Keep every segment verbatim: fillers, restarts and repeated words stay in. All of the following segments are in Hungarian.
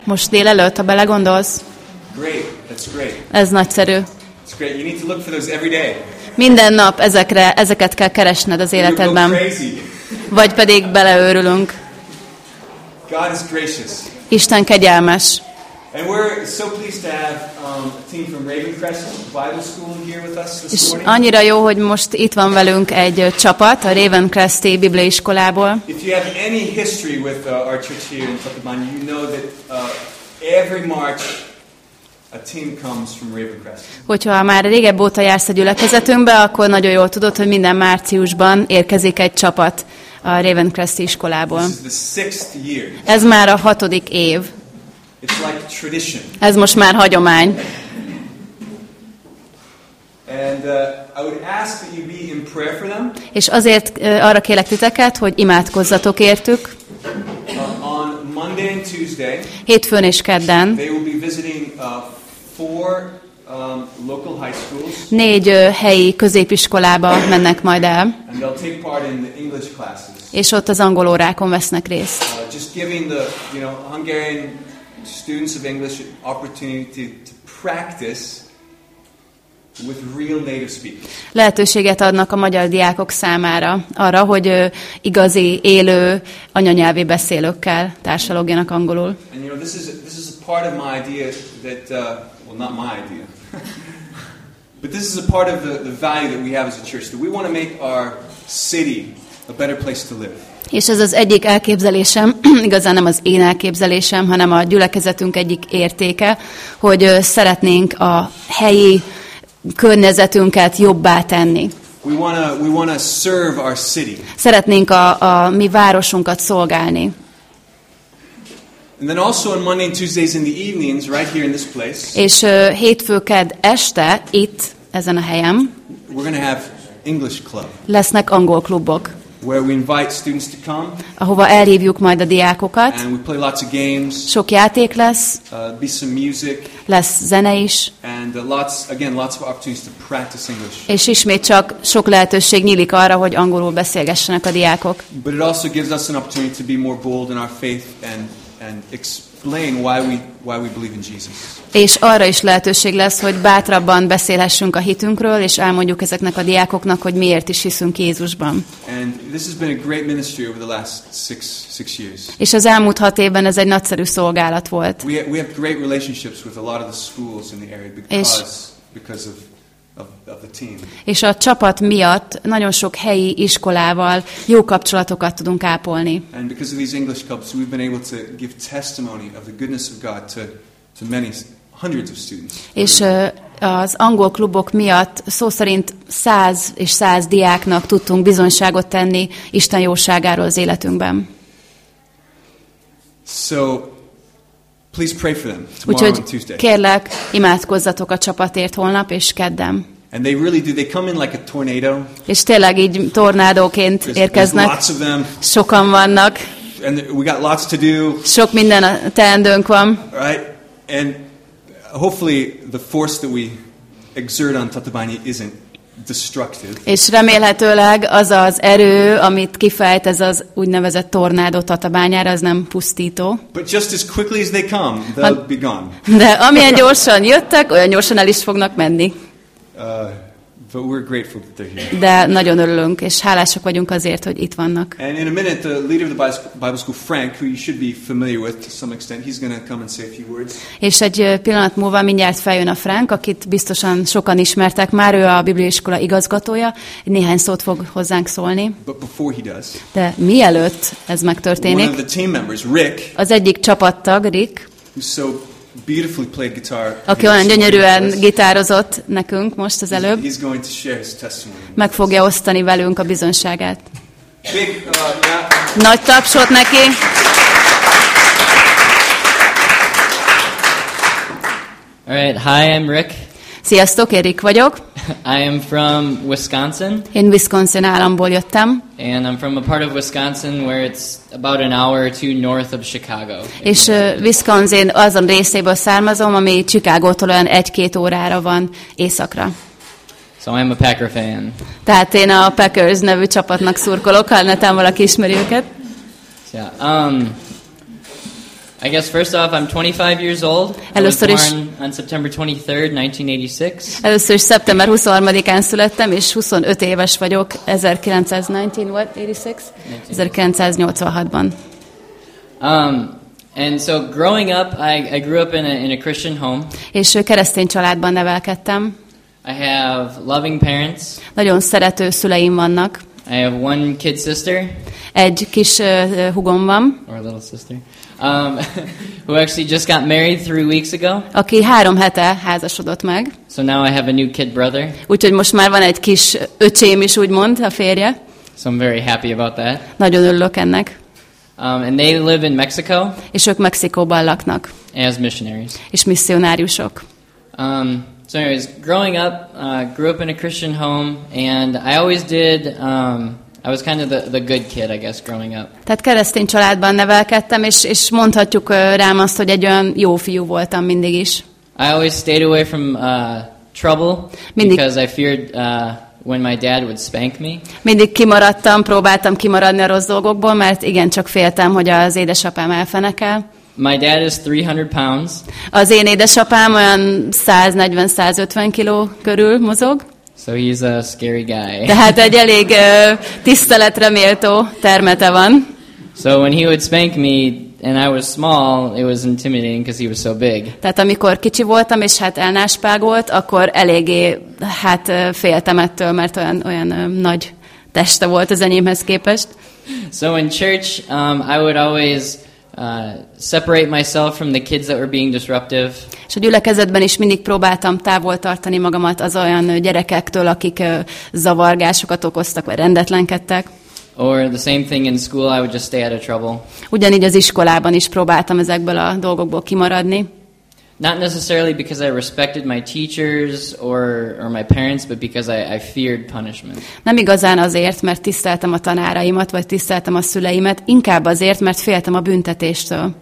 Most délelőtt, ha belegondolsz. Great, that's great. Ez nagyszerű. It's great. You need to look for those every day. Minden nap ezekre, ezeket kell keresned az életedben. You'll go crazy. Vagy pedig beleőrülünk. God is gracious. Isten kegyelmes. And we're so pleased to have um, a team from Ravencrest Bible School here with us this És morning. annyira jó, hogy most itt van velünk egy csapat a Ravencrest Bibliai Iskolából. If you have any history with uh, our church here in Tatabánya, you know that uh, every March a team comes from Ravencrest. Hogyha már régebb óta jársz a gyülekezetünkbe, akkor nagyon jól tudod, hogy minden márciusban érkezik egy csapat a Ravencrest iskolából. This is the sixth year. Ez már a hatodik év. It's like tradition. Ez most már hagyomány. And uh, I would ask that you be in prayer for them. És azért uh, arra kérlek titeket, hogy imádkozzatok értük. Uh, on Monday and Tuesday, Hétfőn és kedden they will be visiting uh, four um, local high schools. négy uh, helyi középiskolába mennek majd el, And they'll take part in the English classes. és ott az angol órákon vesznek részt. Uh, just giving the, you know, Hungarian students of English an opportunity to, to practice with real native speakers. Lehetőséget adnak a magyar diákok számára arra, hogy uh, igazi, élő, anyanyelvi beszélőkkel társalogjanak angolul. And you know, this is this is a part of my idea that uh, well, not my idea, but this is a part of the, the value that we have as a church, that we want to make our city a better place to live. És ez az egyik elképzelésem, igazán nem az én elképzelésem, hanem a gyülekezetünk egyik értéke, hogy uh, szeretnénk a helyi környezetünket jobbá tenni. We want to we want to serve our city. Szeretnénk a, a mi városunkat szolgálni. And then also on Monday and Tuesdays in the evenings, right here in this place, És uh, hétfőked este itt, ezen a helyen, we're going to have English club, lesznek angol klubok, where we invite students to come, ahova elhívjuk majd a diákokat. and we play lots of games, Sok játék lesz, uh, be some music, lesz zene is, and uh, lots, again, lots of opportunities to practice English. és ismét csak sok lehetőség nyílik arra, hogy angolul beszélgessenek a diákok. But it also gives us an opportunity to be more bold in our faith and and explain why we why we believe in Jesus. És arra is lehetőség lesz, hogy bátrabban beszélhessünk a hitünkről, és elmondjuk ezeknek a diákoknak, hogy miért is hiszünk Jézusban. And this has been a great ministry over the last six six years. És az elmúlt hat évben ez egy nagyszerű szolgálat volt. We have, we have great relationships with a lot of the schools in the area because because of of, of the team. És a csapat miatt nagyon sok helyi iskolával jó kapcsolatokat tudunk ápolni. And because of these English clubs, we've been able to give testimony of the goodness of God to to many hundreds of students. És uh, az angol klubok miatt szó szerint száz és száz diáknak tudtunk bizonyságot tenni Isten jóságáról az életünkben. So please pray for them tomorrow and Úgyhogy Tuesday. kérlek, imádkozzatok a csapatért holnap és kedden. And they really do. They come in like a tornado. És tényleg így tornádóként There's, there's érkeznek. lots of them, Sokan vannak, and we got lots to do. sok minden a teendőnk van. Right? And hopefully the force that we exert on Tatabánya isn't destructive. És remélhetőleg az az erő, amit kifejt ez az úgynevezett tornádó Tatabányára, az nem pusztító. But just as quickly as they come, they'll be gone. De amilyen gyorsan jöttek, olyan gyorsan el is fognak menni. Uh, but we're grateful that they're here. De nagyon örülünk, és hálásak vagyunk azért, hogy itt vannak. And in a minute, the leader of the Bible school, Frank, who you should be familiar with to some extent, he's going to come and say a few words. És egy pillanat múlva mindjárt feljön a Frank, akit biztosan sokan ismertek már, ő a bibliaiskola igazgatója, néhány szót fog hozzánk szólni. But before he does, De mielőtt ez one megtörténik, of the team members, Rick, az egyik csapattag, Rick, who so beautifully played guitar, aki olyan gyönyörűen gitározott nekünk most az előbb, he's going to share his testimony. meg fogja osztani velünk a bizonságát. Big, uh, yeah. Nagy tapsot neki! All right, hi, I'm Rick. Sziasztok, én Rick vagyok. I am from Wisconsin, Én Wisconsin államból jöttem, and I'm from a part of Wisconsin where it's about an hour or two north of Chicago. és uh, Wisconsin azon részéből származom, ami Chicagótól olyan egy-két órára van északra. So I'm a Packer fan. Tehát én a Packers nevű csapatnak szurkolok, ha netán valaki ismeri őket. Yeah. Um, I guess first off, I'm twenty-five years old. I was Először is, born on September twenty-third, nineteen eighty-six. először is szeptember huszonharmadikán születtem, és huszonöt éves vagyok, ezerkilencszáznyolcvankilenc, what? eighty-six? ezerkilencszáznyolcvanhatban. Um, and so growing up, I, I grew up in a, in a Christian home. És keresztény családban nevelkedtem. I have loving parents. Nagyon szerető szüleim vannak. I have one kid sister. Egy kis uh, hugom van, Or a little sister. Um, who actually just got married three weeks ago. aki három hete házasodott meg. So now I have a new kid brother. Úgyhogy most már van egy kis öcsém is, úgymond, a férje. So I'm very happy about that. Nagyon örülök ennek. Um, and they live in Mexico És ők Mexikóban laknak, as missionaries. és misszionáriusok. Um, so anyways, growing up, uh, grew up in a Christian home, and I always did, um, I was kind of the, the good kid, I guess, growing up. Tehát keresztény családban nevelkedtem, és, és mondhatjuk uh, rám azt, hogy egy olyan jó fiú voltam mindig is. I always stayed away from uh, trouble Mindig- because I feared uh, when my dad would spank me. Mindig kimaradtam, próbáltam kimaradni a rossz dolgokból, mert igencsak féltem, hogy az édesapám elfenekel. My dad is three hundred pounds, Az én édesapám olyan száznegyven-százötven kiló körül mozog, so he's a scary guy. tehát egy elég uh, tiszteletre méltó termete van. So when he would spank me and I was small, it was intimidating because he was so big. Tehát amikor kicsi voltam, és hát elnáspágolt, akkor eléggé hát ö, féltem ettől, mert olyan, olyan ö, nagy teste volt az enyémhez képest. So in church, um, I would always uh, separate myself from the kids that were being disruptive. És a gyülekezetben is mindig próbáltam távol tartani magamat az olyan ö, gyerekektől, akik ö, zavargásokat okoztak, vagy rendetlenkedtek. Or the same thing in school, I would just stay out of trouble. Ugyanígy az iskolában is próbáltam ezekből a dolgokból kimaradni. Not necessarily because I respected my teachers or, or my parents, but because I, I feared punishment. Nem igazán azért, mert tiszteltem a tanáraimat, vagy tiszteltem a szüleimet, inkább azért, mert féltem a büntetéstől.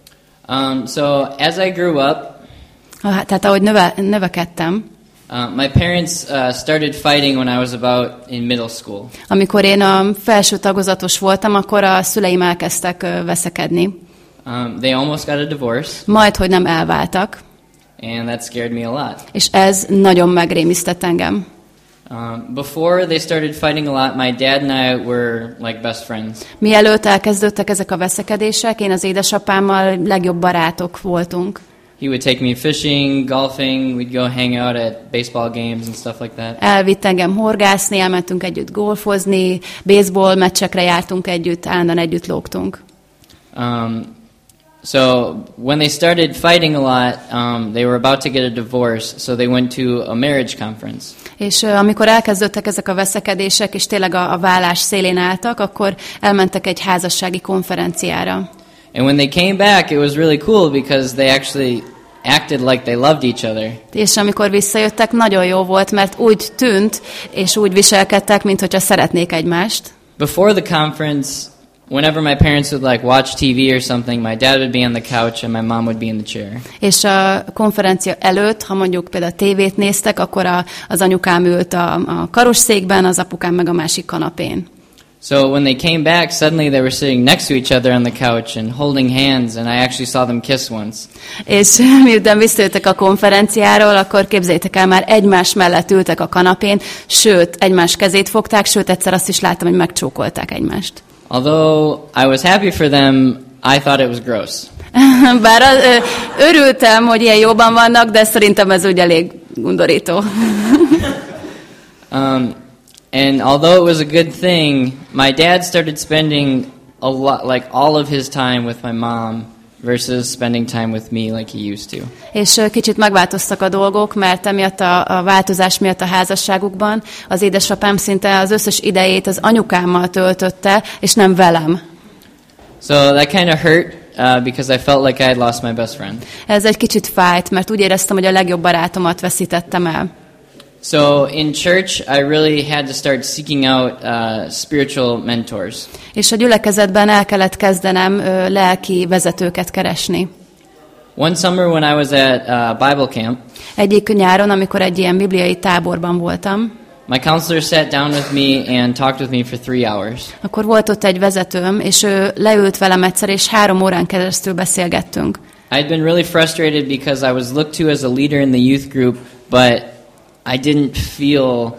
Um, so as I grew up, Ah, Tehát ahogy növe, növekedtem, uh, my parents uh, started fighting when I was about in middle school. amikor én a felső tagozatos voltam, akkor a szüleim elkezdtek ö, veszekedni. Um, they almost got a divorce, Majd, hogy nem elváltak, and that scared me a lot. és ez nagyon megrémisztett engem. Um, before they started fighting a lot, my dad and I were like best friends. Mielőtt elkezdődtek ezek a veszekedések, én az édesapámmal legjobb barátok voltunk. He would take me fishing, golfing, we'd go hang out at baseball games and stuff like that. Elvitt engem horgászni, elmentünk együtt golfozni, baseball meccsekre jártunk együtt, állandóan együtt lógtunk. Um, so when they started fighting a lot, um, they were about to get a divorce, so they went to a marriage conference. És uh, amikor elkezdődtek ezek a veszekedések, és tényleg a, a vállás szélén álltak, akkor elmentek egy házassági konferenciára. And when they came back, it was really cool because they actually acted like they loved each other. És amikor visszajöttek, nagyon jó volt, mert úgy tűnt, és úgy viselkedtek, mint hogyha szeretnék egymást. Before the conference, whenever my parents would like watch T V or something, my dad would be on the couch and my mom would be in the chair. És a konferencia előtt, ha mondjuk például tévét néztek, akkor a, az anyukám ült a, a karosszékben, az apukám meg a másik kanapén. So when they came back, suddenly they were sitting next to each other on the couch and holding hands, and I actually saw them kiss once. És miután visszajöttek a konferenciáról, akkor képzeljétek el, már egymás mellett ültek a kanapén, sőt, egymás kezét fogták, sőt, egyszer azt is láttam, hogy megcsókolták egymást. Although I was happy for them, I thought it was gross. Bár az, ö, örültem, hogy ilyen jóban vannak, de szerintem ez úgy elég undorító. Um, and although it was a good thing, my dad started spending a lot, like all of his time with my mom versus spending time with me like he used to. És ö, kicsit megváltoztak a dolgok, mert emiatt a, a változás miatt a házasságukban az édesapám szinte az összes idejét az anyukámmal töltötte, és nem velem. So that kind of hurt uh, because I felt like I had lost my best friend. Ez egy kicsit fájt, mert úgy éreztem, hogy a legjobb barátomat veszítettem el. So in church, I really had to start seeking out uh, spiritual mentors. És a gyülekezetben el kellett kezdenem ö, lelki vezetőket keresni. One summer when I was at uh, Bible camp, Egyik nyáron, amikor egy ilyen bibliai táborban voltam, my counselor sat down with me and talked with me for three hours. Akkor volt ott egy vezetőm, és ő leült velem egyszer, és három órán keresztül beszélgettünk. I'd been really frustrated because I was looked to as a leader in the youth group, but I didn't feel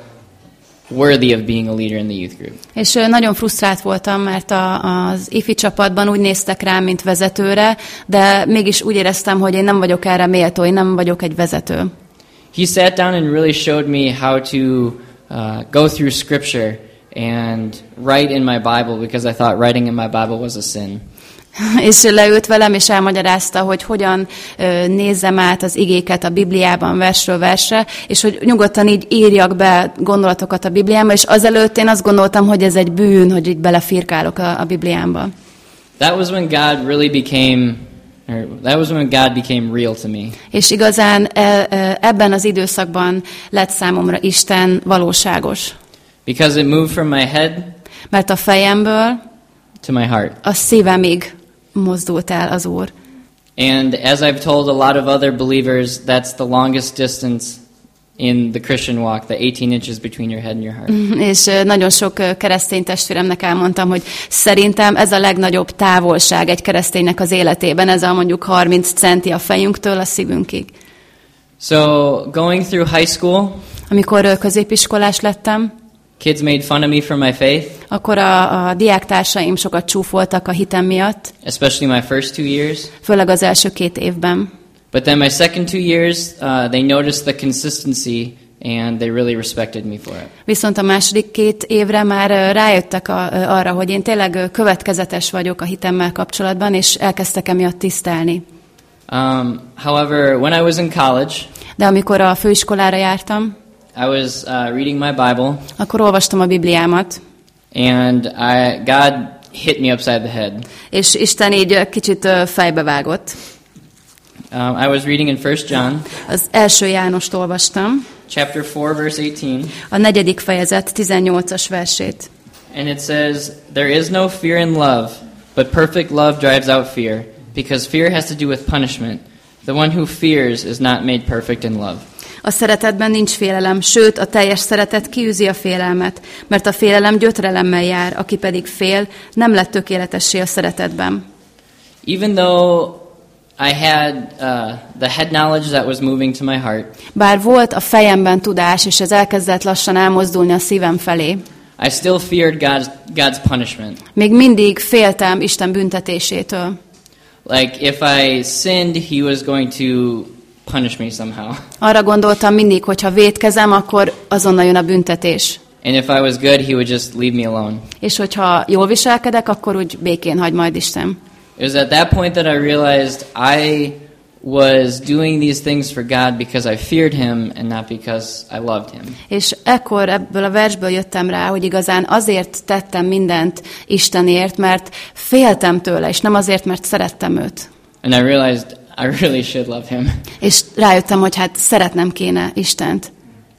worthy of being a leader in the youth group. És nagyon frusztrált voltam, mert a, az ifi csapatban úgy néztek rám, mint vezetőre, de mégis úgy éreztem, hogy én nem vagyok erre méltó, én nem vagyok egy vezető. He sat down and really showed me how to uh, go through scripture and write in my Bible, because I thought writing in my Bible was a sin. És leült velem, és elmagyarázta, hogy hogyan ö, nézzem át az igéket a Bibliában versről versre, és hogy nyugodtan így írjak be gondolatokat a Bibliába, és azelőtt én azt gondoltam, hogy ez egy bűn, hogy így belefirkálok a, a Bibliámba. That was when God really became, or that was when God became real to me. És igazán e, ebben az időszakban lett számomra Isten valóságos. Because it moved from my head Mert a fejemből to my heart. a szívemig mozdult el az Úr. And as I've told a lot of other believers, that's the longest distance in the Christian walk, the eighteen inches between your head and your heart. És nagyon sok keresztény testvéremnek elmondtam, hogy szerintem ez a legnagyobb távolság egy kereszténynek az életében, ez a mondjuk harminc centi a fejünktől a szívünkig. So, going through high school, amikor középiskolás lettem, kids made fun of me for my faith, akkor a, a diáktársaim sokat csúfoltak a hitem miatt, especially my first two years. főleg az első két évben. But then my second two years, uh, they noticed the consistency and they really respected me for it. Viszont a második két évre már rájöttek a, arra, hogy én tényleg következetes vagyok a hitemmel kapcsolatban, és elkezdtek emiatt tisztelni. Um, however, when I was in college, de amikor a főiskolára jártam, I was uh, reading my Bible, akkor olvastam a Bibliámat, and I, God hit me upside the head. És Isten így kicsit fejbevágott. Um, I was reading in First John. Az első Jánost olvastam. Chapter four, verse eighteen. A negyedik fejezet tizennyolcas versét. And it says, "There is no fear in love, but perfect love drives out fear, because fear has to do with punishment. The one who fears is not made perfect in love." A szeretetben nincs félelem, sőt, a teljes szeretet kiűzi a félelmet, mert a félelem gyötrelemmel jár, aki pedig fél, nem lett tökéletessé a szeretetben. Even though I had uh, the head knowledge that was moving to my heart, bár volt a fejemben tudás, és ez elkezdett lassan elmozdulni a szívem felé, I still feared God's, God's punishment. még mindig féltem Isten büntetésétől. Like, if I sinned, he was going to punish me somehow. Arra gondoltam mindig, hogy ha vétkezem, akkor azonnal jön a büntetés. And if I was good, he would just leave me alone. És hogyha jól viselkedek, akkor úgy békén hagy majd Isten. It was at that point that I realized I was doing these things for God because I feared him and not because I loved him. És ekkor ebből a versből jöttem rá, hogy igazán azért tettem mindent Istenért, mert féltem tőle, és nem azért, mert szerettem őt. And I realized I really should love him. És rájöttem, hogy hát szeretnem kéne Istent.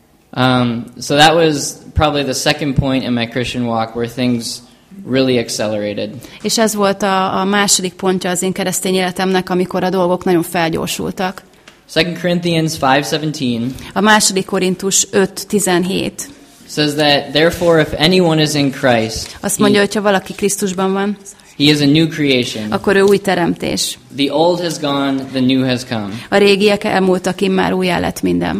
Um, so that was probably the second point in my Christian walk where things really accelerated. És ez volt a, a második pontja az én keresztény életemnek, amikor a dolgok nagyon felgyorsultak. Second Corinthians five seventeen. A második Korintus öt tizenhét. Says that therefore if anyone is in Christ, azt mondja, hogy ha valaki Krisztusban van, he is a new creation. Akkor ő új teremtés. The old has gone, the new has come. A régiek elmúltak, immár újjá lett minden.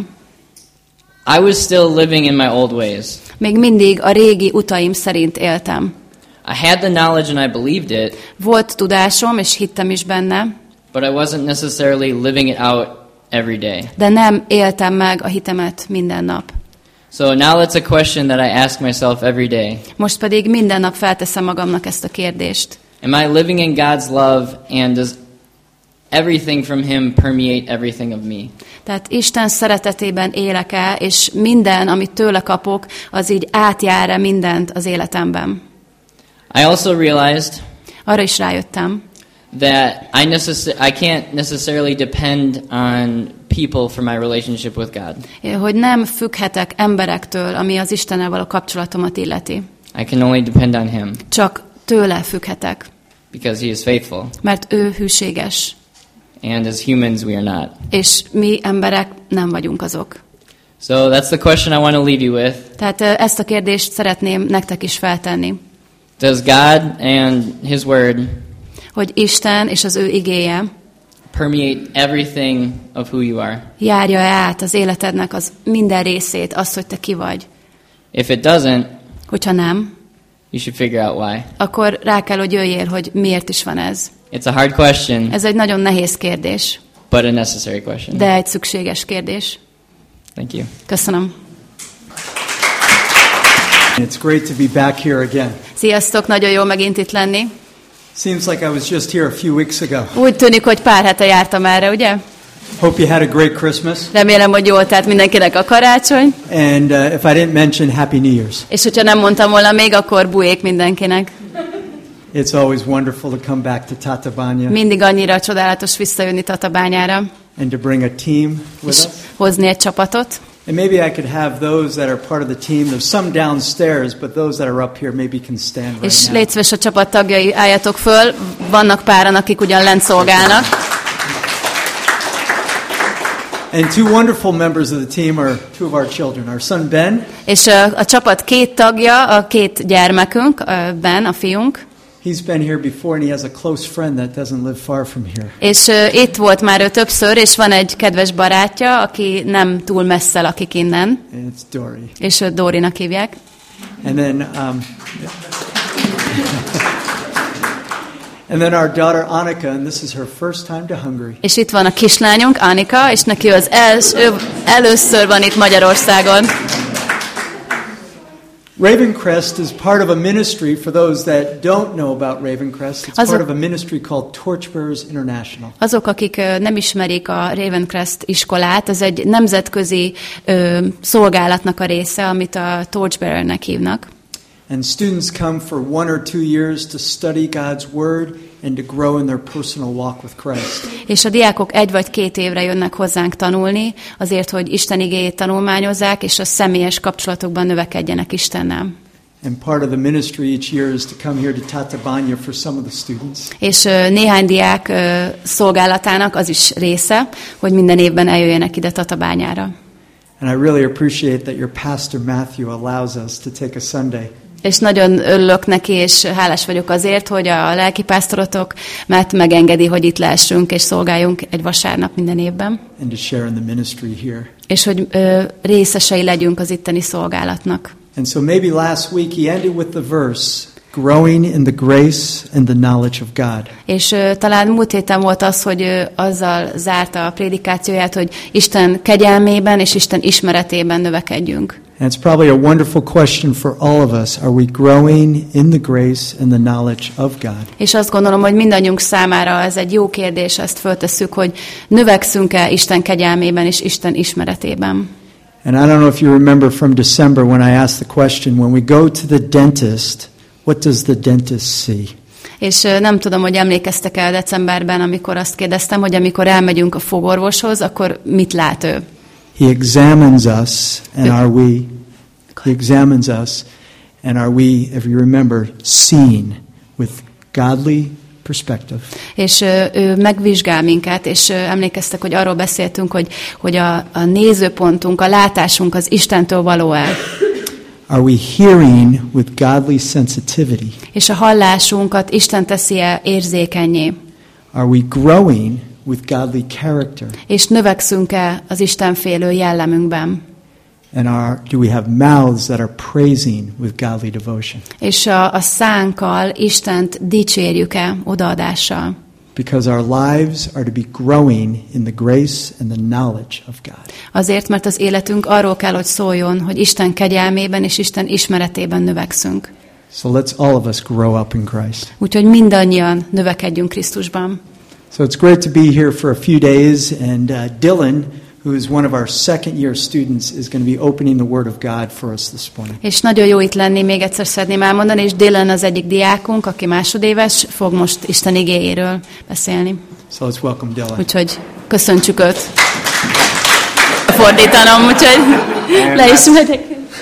I was still living in my old ways. Még mindig a régi utaim szerint éltem. I had the knowledge and I believed it. Volt tudásom, és hittem is benne. But I wasn't necessarily living it out every day. De nem éltem meg a hitemet minden nap. So now that's a question that I ask myself every day. Most pedig minden nap felteszem magamnak ezt a kérdést. Am I living in God's love, and does everything from him permeate everything of me? Tehát Isten szeretetében élek-e, és minden, amit tőle kapok, az így átjár-e mindent az életemben. I also realized arra is rájöttem, that I, necess- I can't necessarily depend on people for my relationship with God. Hogy nem függhetek emberektől, ami az Istennel való kapcsolatomat illeti. I can only depend on him. Csak tőle függhetek. Because he is faithful. Mert ő hűséges. And as humans we are not. És mi emberek nem vagyunk azok. So that's the question I want to leave you with. Tehát ezt a kérdést szeretném nektek is feltenni. Does God and His Word hogy Isten és az ő igéje permeate everything of who you are? Járja át az életednek az minden részét, azt, hogy te ki vagy. If it doesn't, hogyha nem, you should figure out why. Akkor rá kell, hogy jöjjél, hogy miért is van ez. It's a hard question. Ez egy nagyon nehéz kérdés. But a necessary question. De egy szükséges kérdés. Thank you. Köszönöm. It's great to be back here again. Sziasztok, nagyon jó megint itt lenni. Seems like I was just here a few weeks ago. Úgy tűnik, hogy pár hete jártam erre, ugye? Hope you had a great Christmas. Remélem, hogy jól telt mindenkinek a karácsony. And uh, if I didn't mention Happy New Year's. És hogyha nem mondtam volna még, akkor bujék mindenkinek. It's always wonderful to come back to Tatabánya. Mindig annyira csodálatos visszajönni Tatabányára. And to bring a team with us. Hozni egy csapatot. And maybe I could have those that are part of the team. There's some downstairs, but those that are up here maybe can stand right És now. légy szíves, a csapat tagjai, álljatok föl. Vannak páran, akik ugyan lent szolgálnak. And two wonderful members of the team are two of our children. Our son Ben. És a, a csapat két tagja, a két gyermekünk, Ben, a fiunk. He's been here before and he has a close friend that doesn't live far from here. És uh, itt volt már ő többször, és van egy kedves barátja, aki nem túl messze lakik innen. And it's Dory. És őt Dorinak hívják. And then um, And then our daughter Annika, and this is her first time to Hungary. És itt van a kislányunk, Annika, és neki az els, ő először van itt Magyarországon. Ravencrest is part of a ministry, for those that don't know about Ravencrest, it's Azok, part of a ministry called Torchbearers International. Azok, akik uh, nem ismerik a Ravencrest iskolát, az egy nemzetközi uh, szolgálatnak a része, amit a Torchbearernek hívnak. And students come for one or two years to study God's Word and to grow in their personal walk with Christ. És a diákok egy vagy két évre jönnek hozzánk tanulni, azért, hogy Isten igéjét tanulmányozzák, és a személyes kapcsolatokban növekedjenek Istennel. And part of the ministry each year is to come here to Tatabánya for some of the students. És uh, néhány diák uh, szolgálatának az is része, hogy minden évben eljöjjenek ide Tatabányára. And I really appreciate that your pastor Matthew allows us to take a Sunday. És nagyon örülök neki, és hálás vagyok azért, hogy a lelkipásztorotok mert megengedi, hogy itt lehessünk, és szolgáljunk egy vasárnap minden évben. And to share in the ministry here. És hogy ö, részesei legyünk az itteni szolgálatnak. And so maybe last week he ended with the verse, growing in the grace and the knowledge of God. És ö, talán múlt héten volt az, hogy ö, azzal zárta a prédikációját, hogy Isten kegyelmében és Isten ismeretében növekedjünk. And it's probably a wonderful question for all of us. Are we growing in the grace and the knowledge of God? És azt gondolom, hogy mindannyiunk számára ez egy jó kérdés, ezt föltesszük, hogy növekszünk-e Isten kegyelmében és Isten ismeretében. And I don't know if you remember from December when I asked the question, when we go to the dentist, what does the dentist see? És nem tudom, hogy emlékeztek el decemberben, amikor azt kérdeztem, hogy amikor elmegyünk a fogorvoshoz, akkor mit lát ő? He examines us, and are we, he examines us, and are we, if you remember, seen with godly perspective. És ő megvizsgál minket, és emlékeztek, hogy arról beszéltünk, hogy, hogy a, a nézőpontunk, a látásunk az Istentől való-e. Are we hearing with godly sensitivity? És a hallásunkat Isten teszi-e érzékennyé? Are we growing with godly character? És növekszünk-e az Istenfélő jellemünkben? And are, do we have mouths that are praising with godly devotion? És a, a szánkkal Istent dicsérjük-e odaadással? Because our lives are to be growing in the grace and the knowledge of God. Azért, mert az életünk arról kell, hogy szóljon, hogy Isten kegyelmében és Isten ismeretében növekszünk. So let's all of us grow up in Christ. Úgyhogy mindannyian növekedjünk Krisztusban. So it's great to be here for a few days, and uh, Dylan, who is one of our second year students, is going to be opening the Word of God for us this morning. És nagyon jó itt lenni, még egyszer szeretném elmondani, és Dylan az egyik diákunk, aki másodéves, fog most Isten igéjéről beszélni. So let's welcome Dylan. Úgyhogy köszöntsük őt. Fordítanom, úgyhogy le is megyek.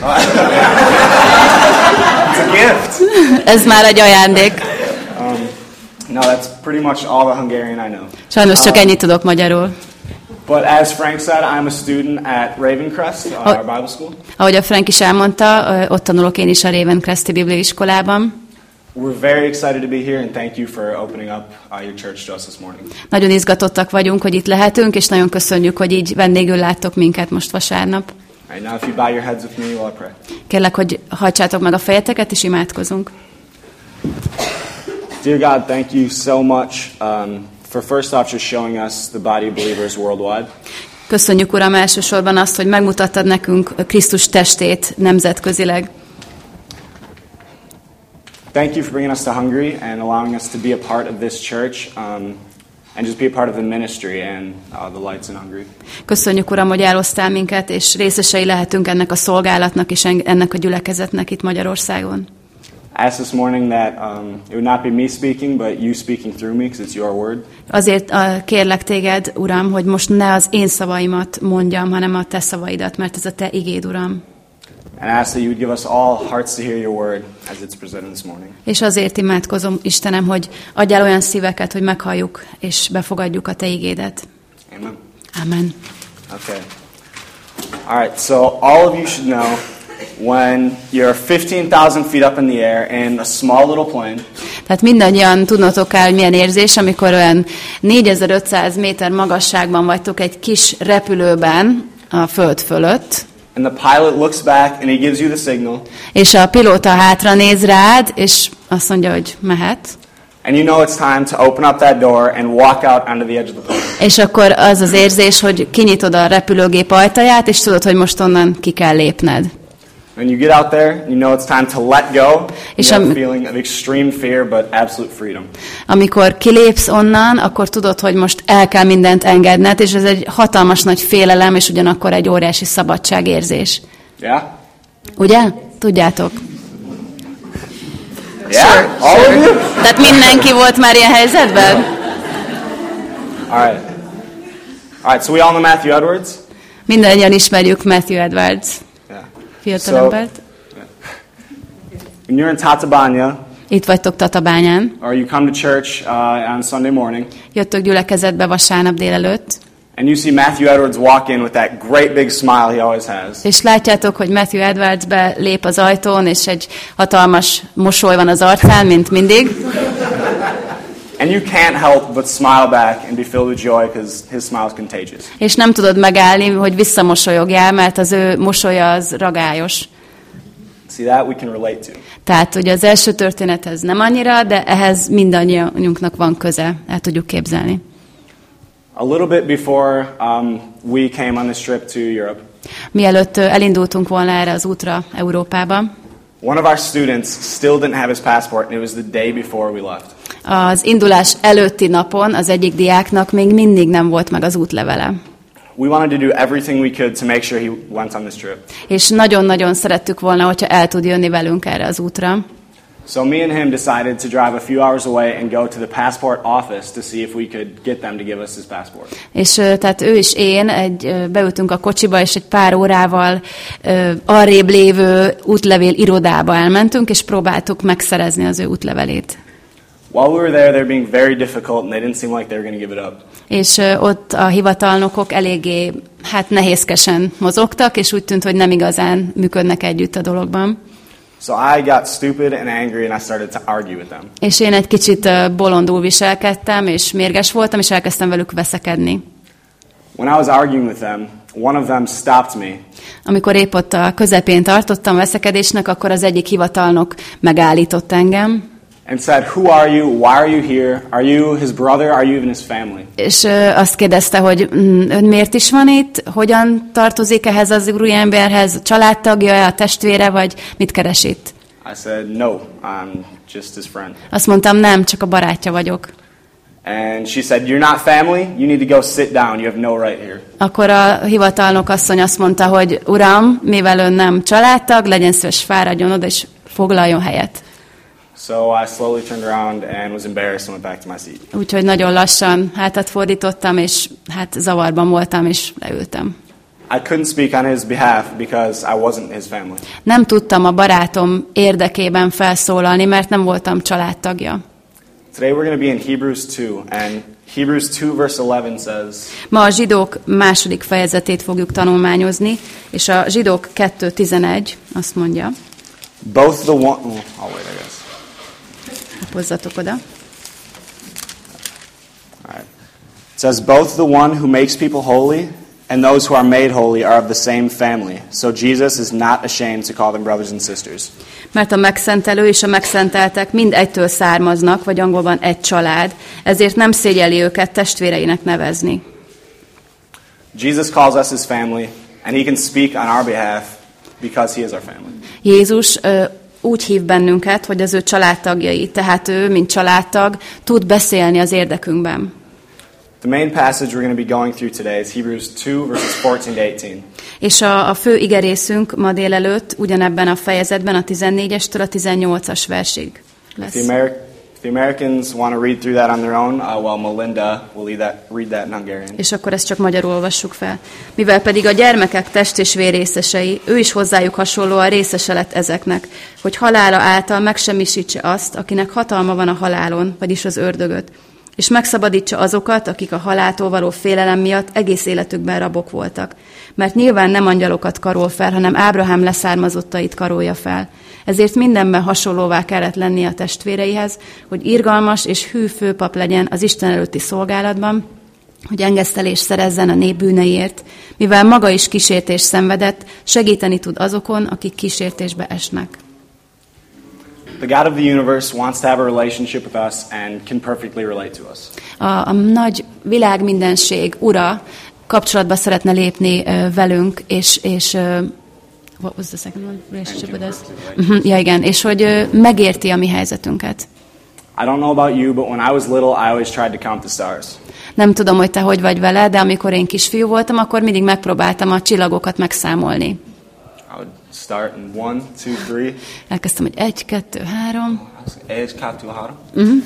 It's a gift. Ez már egy ajándék. Um, no, that's pretty much all the Hungarian I know. Sajnos csak Um, ennyit tudok magyarul. But as Frank said, I'm a student at Ravencrest, uh, our Bible school. Ahogy a Frank is elmondta, ott tanulok én is a Ravencresti Bibliaiskolában. We're very excited to be here, and thank you for opening up uh, your church to us this morning. Nagyon izgatottak vagyunk, hogy itt lehetünk, és nagyon köszönjük, hogy így vendégül láttok minket most vasárnap. Right, now if you bow your heads with me while I pray. Kérlek, hogy hajtsátok meg a fejeteket, és imádkozunk. Dear God, thank you so much um, for first off just showing us the body of believers worldwide. Köszönjük, Uram, elsősorban azt, hogy megmutattad nekünk Krisztus testét nemzetközileg. Thank you for bringing us to Hungary and allowing us to be a part of this church um, and just be a part of the ministry and uh, the lights in Hungary. Köszönjük, Uram, hogy elosztál minket, és részesei lehetünk ennek a szolgálatnak és ennek a gyülekezetnek itt Magyarországon. I asked this morning that um, it would not be me speaking, but you speaking through me, because it's your word. Azért uh, kérlek téged, Uram, hogy most ne az én szavaimat mondjam, hanem a te szavaidat, mert ez a te igéd, Uram. And I ask that you would give us all hearts to hear your word as it's presented this morning. És azért imádkozom, Istenem, hogy adjál olyan szíveket, hogy meghalljuk és befogadjuk a te igédet. Amen. Amen. Okay. All right, so all of you should know when you're fifteen thousand feet up in the air in a small little plane. Tehát mindannyian tudnotok kell, hogy milyen érzés, amikor olyan négyezer-ötszáz méter magasságban vagytok egy kis repülőben a föld fölött. And the pilot looks back and he gives you the signal. És a pilóta hátra néz rád, és azt mondja, hogy mehet. And you know it's time to open up that door and walk out onto the edge of the plane. És akkor az az érzés, hogy kinyitod a repülőgép ajtaját, és tudod, hogy most onnan ki kell lépned. When you get out there, you know it's time to let go. És You have a am- feeling of extreme fear, but absolute freedom. Amikor kilépsz onnan, akkor tudod, hogy most el kell mindent engedned, és ez egy hatalmas nagy félelem, és ugyanakkor egy óriási szabadságérzés. Yeah? Ugye? Tudjátok? Yeah? All of you? Tehát mindenki volt már ilyen helyzetben? All right. All right, so we all know Matthew Edwards? Mindannyian ismerjük Matthew Edwards Yeah. fiatalembert. When you're in Tatabánya, Itt vagytok Tatabányán, or you come to church uh, on Sunday morning, jöttök gyülekezetbe vasárnap délelőtt, and you see Matthew Edwards walk in with that great big smile he always has. és látjátok, hogy Matthew Edwards belép az ajtón, és egy hatalmas mosoly van az arcán, mint mindig. And you can't help but smile back and be filled with joy because his smile is contagious. És nem tudod megállni, hogy visszamosolyogjál, mert az ő mosolya az ragályos. See that? We can relate to. Tehát ugye az első történethez nem annyira, de ehhez mindannyiunknak van köze, el tudjuk képzelni. A little bit before um, we came on this trip to Europe, Mielőtt ö, elindultunk volna erre az útra Európába, one of our students still didn't have his passport, and it was the day before we left. az indulás előtti napon az egyik diáknak még mindig nem volt meg az útlevele. We wanted to do everything we could to make sure he went on this trip. És nagyon-nagyon szerettük volna, hogyha el tud jönni velünk erre az útra. So me and him decided to drive a few hours away and go to the passport office to see if we could get them to give us his passport. És ö, tehát ő és én egy, ö, beültünk a kocsiba, és egy pár órával ö, arrébb lévő útlevél irodába elmentünk, és próbáltuk megszerezni az ő útlevelét. While we were there, they were being very difficult, and they didn't seem like they were going to give it up. És ö, ott a hivatalnokok eléggé hát nehézkesen mozogtak, és úgy tűnt, hogy nem igazán működnek együtt a dologban. So I got stupid and angry, and I started to argue with them. És én egy kicsit ö, bolondul viselkedtem, és mérges voltam, és elkezdtem velük veszekedni. When I was arguing with them, one of them stopped me. Amikor épp ott a közepén tartottam veszekedésnek, akkor az egyik hivatalnok megállított engem, And said, "Who are you? Why are you here? Are you his brother? Are you even his family?" és ö, azt kérdezte, hogy mm, ön miért is van itt, hogyan tartozik ehhez az úriemberhez, családtagja, a testvére, vagy mit keres itt? I said, "No, I'm just his friend." Azt mondtam, nem, csak a barátja vagyok. And she said, "You're not family. You need to go sit down. You have no right here." Akkor a hivatalnok asszony azt mondta, hogy uram, mivel ön nem családtag, legyen szíves, fáradjon oda, és foglaljon helyet. So I slowly turned around and was embarrassed and went back to my seat. Úgyhogy nagyon lassan hátat fordítottam, és hát zavarban voltam, és leültem. I couldn't speak on his behalf because I wasn't his family. Nem tudtam a barátom érdekében felszólalni, mert nem voltam családtagja. Today we're going to be in Hebrews two, and Hebrews two verse eleven says, Ma a Zsidók második fejezetét fogjuk tanulmányozni, és a Zsidók kettő tizenegy azt mondja. both the one... Oh, I'll wait, I guess. Hozzatok oda. All right. It says, both the one who makes people holy and those who are made holy are of the same family. So Jesus is not ashamed to call them brothers and sisters. Mert a megszentelő és a megszenteltek mind egytől származnak, vagy angolban egy család, ezért nem szégyeli őket testvéreinek nevezni. Jesus calls us his family, and he can speak on our behalf because he is our family. Jézus ö, úgy hív bennünket, hogy az ő családtagjai, tehát ő, mint családtag, tud beszélni az érdekünkben. The main passage we're going to be going through today is Hebrews two verses fourteen to eighteen. És a, a fő igerészünk ma délelőtt ugyanebben a fejezetben a tizennégyestől a tizennyolcas versig If the, lesz. Ameri- if the Americans want to read through that on their own, uh, well, Melinda will read that, read that in Hungarian. És akkor ezt csak magyarul olvassuk fel. Mivel pedig a gyermekek test és vér részesei, ő is hozzájuk hasonlóan részese lett ezeknek, hogy halála által megsemmisítse azt, akinek hatalma van a halálon, vagyis az ördögöt, és megszabadítsa azokat, akik a haláltól való félelem miatt egész életükben rabok voltak. Mert nyilván nem angyalokat karol fel, hanem Ábrahám leszármazottait karolja fel. Ezért mindenben hasonlóvá kellett lennie a testvéreihez, hogy irgalmas és hű főpap legyen az Isten előtti szolgálatban, hogy engesztelést szerezzen a nép bűneiért, mivel maga is kísértést szenvedett, segíteni tud azokon, akik kísértésbe esnek. The God of the universe wants to have a relationship with us and can perfectly relate to us. A, a nagy világ mindenség ura kapcsolatba szeretne lépni uh, velünk, és, és uh, what was the second one? Relationship with us? Uh-huh, ja, igen, és hogy uh, megérti a mi helyzetünket. I don't know about you, but when I was little, I always tried to count the stars. Nem tudom, hogy te hogy vagy vele, de amikor én kisfiú voltam, akkor mindig megpróbáltam a csillagokat megszámolni. I would start in one, two, three. Elkezdtem, hogy egy, kettő, három. Egy, kettő, három.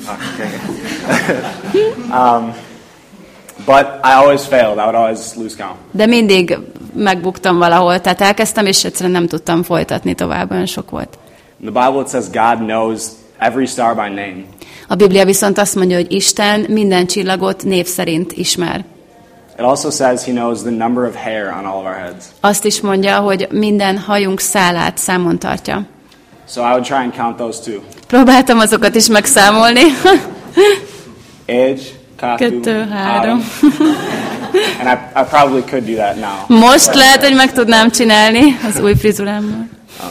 um, but I always failed. I would always lose count. De mindig megbuktam valahol, tehát elkezdtem, és egyszerűen nem tudtam folytatni tovább, olyan sok volt. In the Bible it says God knows every star by name. A Biblia viszont azt mondja, hogy Isten minden csillagot név szerint ismer. It also says he knows the number of hair on all of our heads. Azt is mondja, hogy minden hajunk szálát számon tartja. So I would try and count those too. Próbáltam azokat is megszámolni. Egy, kettő, Kettő, három. And I, I probably could do that now. Most lehet, hogy meg tudnám csinálni az új frizurámmal.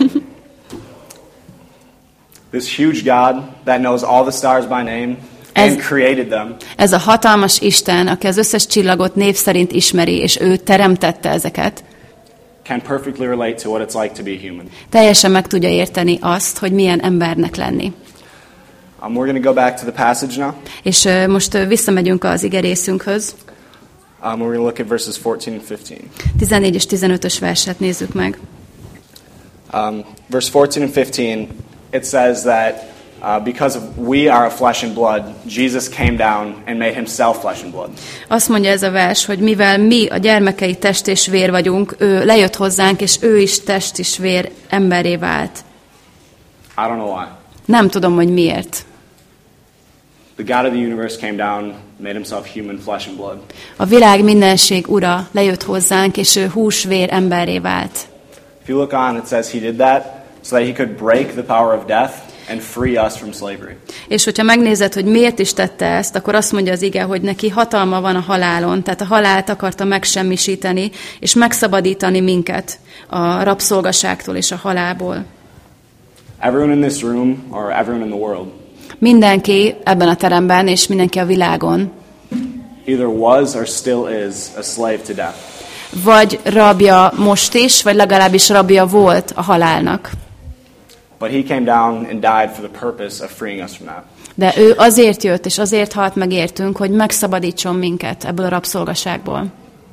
This huge God that knows all the stars by name Ez- and created them Ez a hatalmas Isten, aki az összes csillagot név szerint ismeri, és ő teremtette ezeket, can perfectly relate to what it's like to be human. teljesen meg tudja érteni azt, hogy milyen embernek lenni. Um, we're going to go back to the passage now. És uh, most uh, visszamegyünk az igerészünkhöz. Um, we're going to look at verses fourteen and fifteen. tizennégy és tizenötös verset nézzük meg. Um, verse fourteen and fifteen, it says that uh, because of we are of flesh and blood, Jesus came down and made himself flesh and blood. Azt mondja ez a vers, hogy mivel mi a gyermekei test és vér vagyunk, ő lejött hozzánk, és ő is test és vér emberré vált. I don't know why. Nem tudom, hogy miért. The God of the universe came down, made himself human, flesh and blood. A világ mindenség ura lejött hozzánk, és ő hús-vér emberré vált. If you look on, it says he did that so that he could break the power of death and free us from slavery. És hogyha megnézed, hogy miért is tette ezt, akkor azt mondja az ige, hogy neki hatalma van a halálon, tehát a halált akarta megsemmisíteni, és megszabadítani minket a rabszolgaságtól és a halálból. Everyone in this room, or everyone in the world, Mindenki ebben a teremben, és mindenki a világon, either was or still is a slave to death. vagy rabja most is, vagy legalábbis rabja volt a halálnak. But he came down and died for the purpose of freeing us from that. De ő azért jött, és azért halt meg értünk, hogy megszabadítson minket ebből a rabszolgaságból.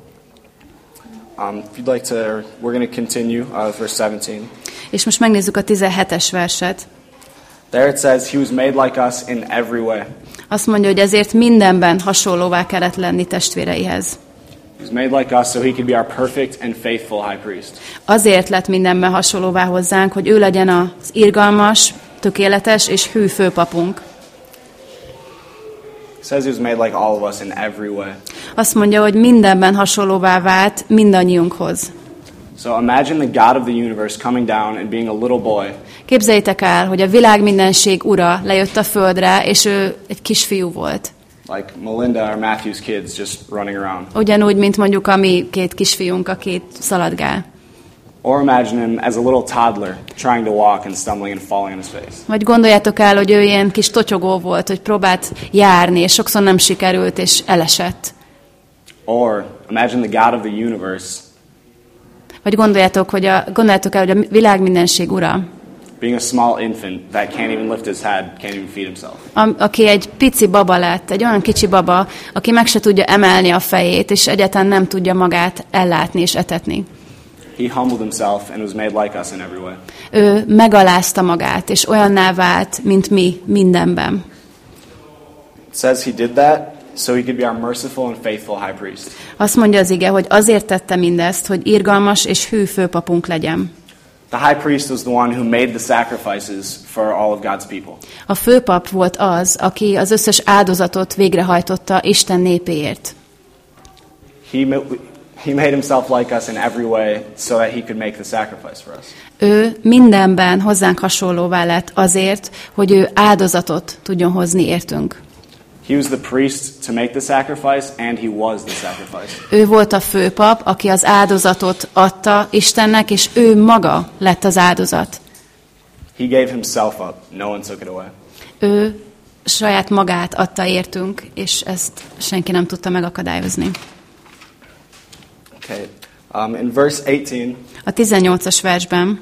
Um, if you'd like to, we're going to continue uh, with verse seventeen. És most megnézzük a tizenhetes verset. There it says, he was made like us in every way. Azt mondja, hogy ezért mindenben hasonlóvá kellett lenni testvéreihez. He was made like us so he could be our perfect and faithful high priest. Azért lett mindenben hasonlóvá hozzánk, hogy ő legyen az irgalmas, tökéletes és hű főpapunk. It says he was made like all of us in every way. Azt mondja, hogy mindenben hasonlóvá vált mindannyiunkhoz. So imagine the God of the universe coming down and being a little boy. Képzeljétek el, hogy a világ mindenség ura lejött a földre, és ő egy kisfiú volt. Like Melinda or Matthew's kids just running around. Ugyanúgy, mint mondjuk a mi két kisfiunk, aki szaladgál. Or imagine him as a little toddler trying to walk and stumbling and falling on his face. Vagy gondoljátok el, hogy ő ilyen kis totyogó volt, hogy próbált járni, és sokszor nem sikerült, és elesett. Or imagine the God of the universe Vagy gondoljátok, hogy a, gondoljátok el, hogy a világ mindenség ura, being a small infant that can't even lift his head, can't even feed himself. a, aki egy pici baba lett, egy olyan kicsi baba, aki meg se tudja emelni a fejét, és egyáltalán nem tudja magát ellátni és etetni. He humbled himself and was made like us in every way. Ő megalázta magát, és olyanná vált, mint mi mindenben. It says he did that so he could be our merciful and faithful high priest. Azt mondja az ige, hogy azért tette mindezt, hogy irgalmas és hű főpapunk legyen. The high priest was the one who made the sacrifices for all of God's people. A főpap volt az, aki az összes áldozatot végrehajtotta Isten népéért. He ma- he made himself like us in every way so that he could make the sacrifice for us. Ő mindenben hozzánk hasonlóvá lett azért, hogy ő áldozatot tudjon hozni értünk. He was the priest to make the sacrifice, and he was the sacrifice. Ő volt a főpap, aki az áldozatot adta Istennek, és ő maga lett az áldozat. He gave himself up. No one took it away. Ő saját magát adta értünk, és ezt senki nem tudta megakadályozni. Okay. Um, in verse eighteen, A tizennyolcas versben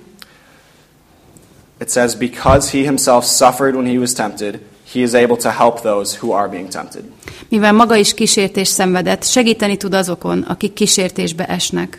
it says, "Because he himself suffered when he was tempted, he is able to help those who are being tempted." mivel maga is kísértés szenvedett, segíteni tud azokon, akik kísértésbe esnek.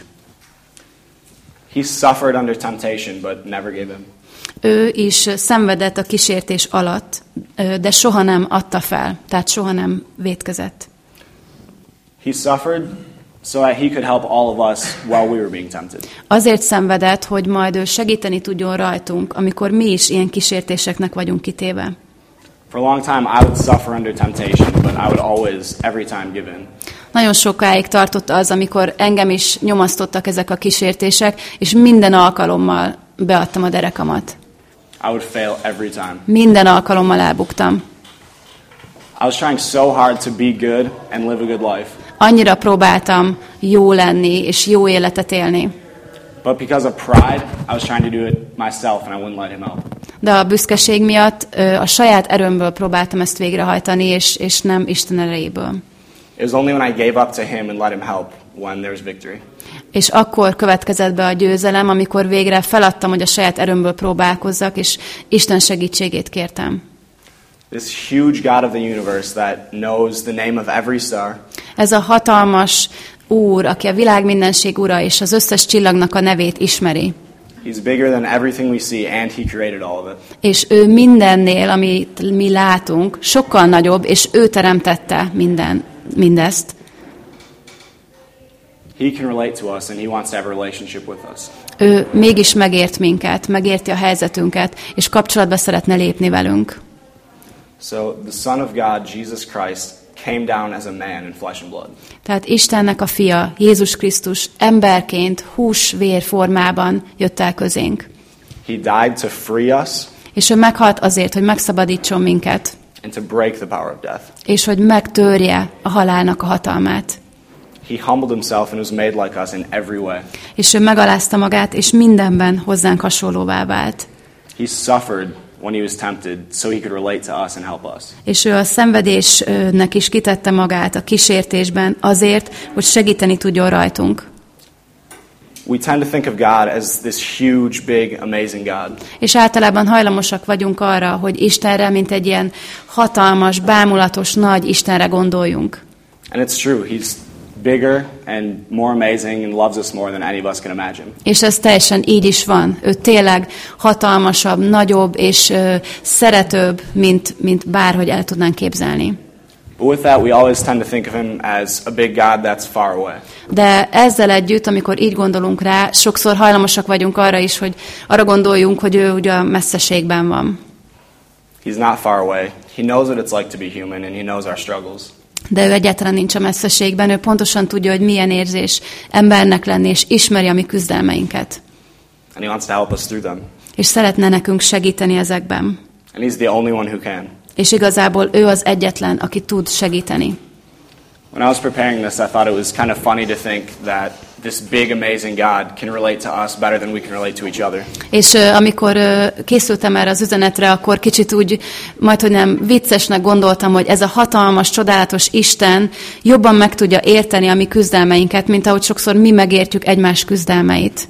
He suffered under temptation, but never gave in. Ő is szenvedett a kísértés alatt, de soha nem adta fel, tehát soha nem vétkezett. He suffered so that he could help all of us while we were being tempted. Azért szenvedett, hogy majd ő segíteni tudjon rajtunk, amikor mi is ilyen kísértéseknek vagyunk kitéve. For a long time, I would suffer under temptation, but I would always, every time, give in. Nagyon sokáig tartott az, amikor engem is nyomasztottak ezek a kísértések, és minden alkalommal beadtam a derekamat. I would fail every time. Minden alkalommal elbuktam. I was trying so hard to be good and live a good life. Annyira próbáltam jó lenni, és jó életet élni. But because of pride, I was trying to do it myself, and I wouldn't let him help. De a büszkeség miatt a saját erőmből próbáltam ezt végrehajtani, és, és nem Isten erejéből. It was only when I gave up to him and let him help when there was victory. És akkor következett be a győzelem, amikor végre feladtam, hogy a saját erőmből próbálkozzak, és Isten segítségét kértem. This huge God of the universe that knows the name of every star. Ez a hatalmas Úr, aki a világ mindenség ura, és az összes csillagnak a nevét ismeri. He's bigger than everything we see, and he created all of it. És ő mindennél, amit mi látunk, sokkal nagyobb, és ő teremtette minden, mindezt. He can relate to us, and he wants to have a relationship with us. Ő mégis megért minket, megérti a helyzetünket, és kapcsolatba szeretne lépni velünk. So the Son of God, Jesus Christ, came down as a man in flesh and blood. Tehát Istennek a fia, Jézus Krisztus emberként, hús-vér formában jött el közénk. He died to free us És ő meghalt azért, hogy megszabadítson minket, and to break the power of death. és hogy megtörje a halálnak a hatalmát. He humbled himself and was made like us in every way. És ő megalázta magát, és mindenben hozzánk hasonlóvá vált. He suffered when he was tempted so he could relate to us and help us. És ő a szenvedésnek is kitette magát a kísértésben azért, hogy segíteni tudjon rajtunk. We tend to think of God as this huge, big, amazing God. És általában hajlamosak vagyunk arra, hogy Istenre, mint egy ilyen hatalmas, bámulatos, nagy Istenre gondoljunk. And it's true. He's bigger and more amazing and loves us more than any of us can imagine. És ez teljesen így is van. Ő tényleg hatalmasabb, nagyobb és ö, szeretőbb, mint, mint bárhogy el tudnánk képzelni. But with that, we always tend to think of him as a big God that's far away. De ezzel együtt, amikor így gondolunk rá, sokszor hajlamosak vagyunk arra is, hogy arra gondoljunk, hogy ő ugye a messzeségben van. He's not far away. He knows what it's like to be human, and he knows our struggles. De ő egyáltalán nincs a messzeségben, ő pontosan tudja, hogy milyen érzés embernek lenni, és ismeri a mi küzdelmeinket. And he wants to help us through them. És szeretne nekünk segíteni ezekben. And he's the only one who can. És igazából ő az egyetlen, aki tud segíteni. When I was preparing this, I thought it was kind of funny to think that this big, amazing God can relate to us better than we can relate to each other. És uh, amikor uh, készültem erre az üzenetre, akkor kicsit úgy, majd hogy nem viccesnek gondoltam, hogy ez a hatalmas, csodálatos Isten jobban meg tudja érteni a mi küzdelmeinket, mint ahogy sokszor mi megértjük egymás küzdelmeit.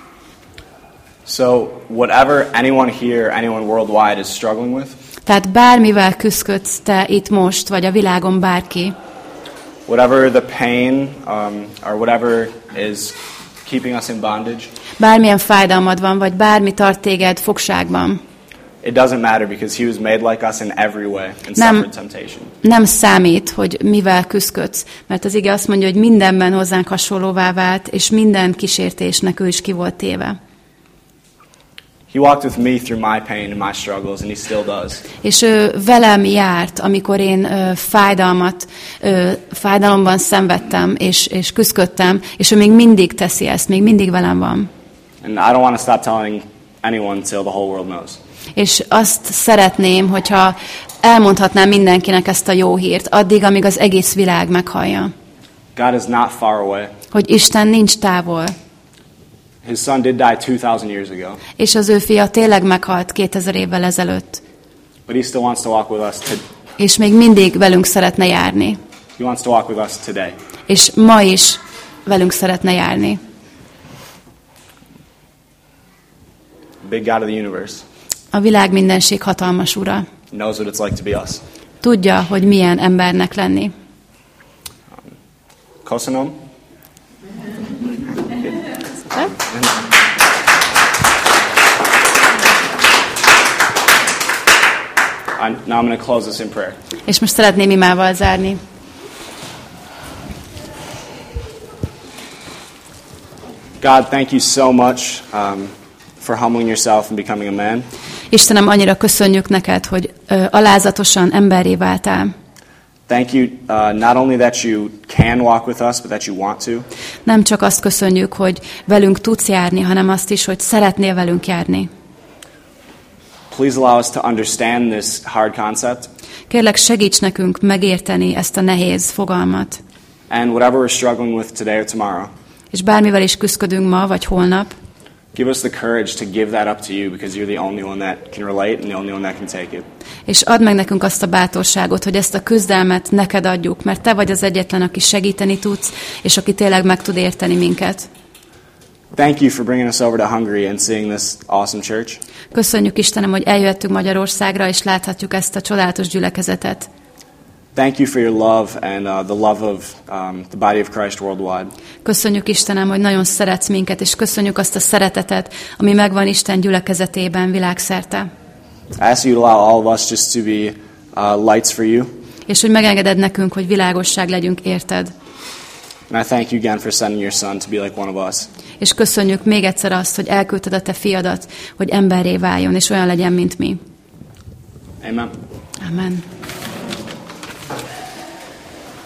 So, whatever anyone here, anyone worldwide is struggling with, Tehát bármivel küzdködsz te itt most, vagy a világon bárki, whatever the pain um, or whatever is keeping us in bondage, bármilyen fájdalmad van, vagy bármi tart téged fogságban, it doesn't matter because he was made like us in every way and Nem. suffered temptation. nem számít, hogy mivel küzdködsz, mert az ige azt mondja, hogy mindenben hozzánk hasonlóvá vált, és minden kísértésnek ő is ki volt téve. He walked with me through my pain and my struggles, and he still does. És ő velem járt, amikor én ö, fájdalmat, ö, fájdalomban szenvedtem, és, és küzdködtem, és ő még mindig teszi ezt, még mindig velem van. And I don't want to stop telling anyone until the whole world knows. És azt szeretném, hogyha elmondhatnám mindenkinek ezt a jó hírt, addig, amíg az egész világ meghallja. God is not far away. Hogy Isten nincs távol, His son did die two thousand years ago, és az ő fia tényleg meghalt kétezer évvel ezelőtt, but he still wants to walk with us. To, és még mindig velünk szeretne járni. he wants to walk with us today. És ma is velünk szeretne járni. Big God of the universe A világ mindenség hatalmas ura. knows what it's like to be us. Tudja, hogy milyen embernek lenni. Kosanom? I'm, now I'm going to close this in prayer. És most szeretném imával zárni. God, thank you so much um, for humbling yourself and becoming a man. Istenem, annyira köszönjük neked, hogy ö, alázatosan emberré váltál. Thank you uh, not only that you can walk with us, but that you want to. Nem csak azt köszönjük, hogy velünk tudsz járni, hanem azt is, hogy szeretnél velünk járni. Please allow us to understand this hard concept. Kérlek, segíts nekünk megérteni ezt a nehéz fogalmat. And whatever we're struggling with today or tomorrow, És bármivel is küzdködünk ma vagy holnap, give us the courage to give that up to you because you're the only one that can relate and the only one that can take it. és add meg nekünk azt a bátorságot, hogy ezt a küzdelmet neked adjuk, mert te vagy az egyetlen, aki segíteni tudsz, és aki tényleg meg tud érteni minket. Thank you for bringing us over to Hungary and seeing this awesome church. Köszönjük, Istenem, hogy eljöttünk Magyarországra, és láthatjuk ezt a csodálatos gyülekezetet. Thank you for your love and uh, the love of um, the body of Christ worldwide. Köszönjük, Istenem, hogy nagyon szeretsz minket, és köszönjük azt a szeretetet, ami megvan Isten gyülekezetében világszerte. I ask you to allow all of us just to be uh, lights for you. És hogy megengeded nekünk, hogy világosság legyünk érted. And I thank you again for sending your son to be like one of us. És köszönjük még egyszer azt, hogy elküldted a te fiadat, hogy emberré váljon, és olyan legyen, mint mi. Amen. Amen.